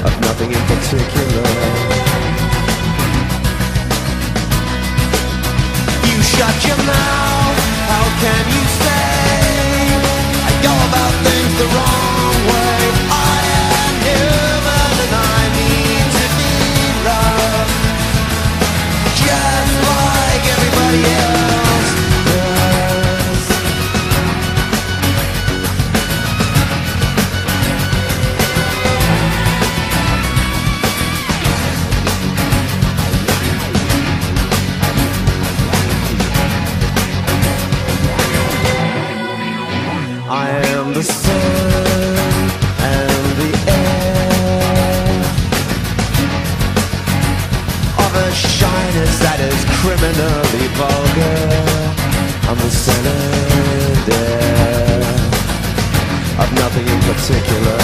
of nothing in particular. You shut your mouth, how can you say I go about things the wrong way? I am human and I need to be loved, just like everybody else does. I am the sun and the air of a shyness that is criminally vulgar. I'm the center of nothing in particular.